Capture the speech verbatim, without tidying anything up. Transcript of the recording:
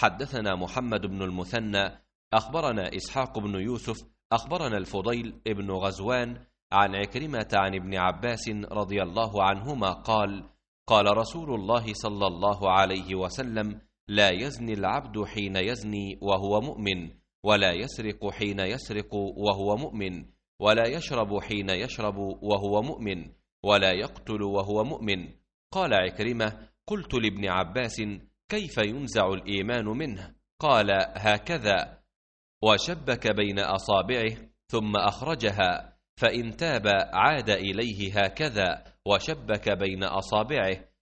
حدثنا محمد بن المثنى أخبرنا إسحاق بن يوسف أخبرنا الفضيل ابن غزوان عن عكرمة عن ابن عباس رضي الله عنهما قال قال رسول الله صلى الله عليه وسلم لا يزني العبد حين يزني وهو مؤمن، ولا يسرق حين يسرق وهو مؤمن، ولا يشرب حين يشرب وهو مؤمن، ولا يقتل وهو مؤمن. قال عكرمة قلت لابن عباس كيف ينزع الإيمان منه؟ قال هكذا، وشبك بين أصابعه ثم أخرجها، فإن تاب عاد إليه هكذا وشبك بين أصابعه،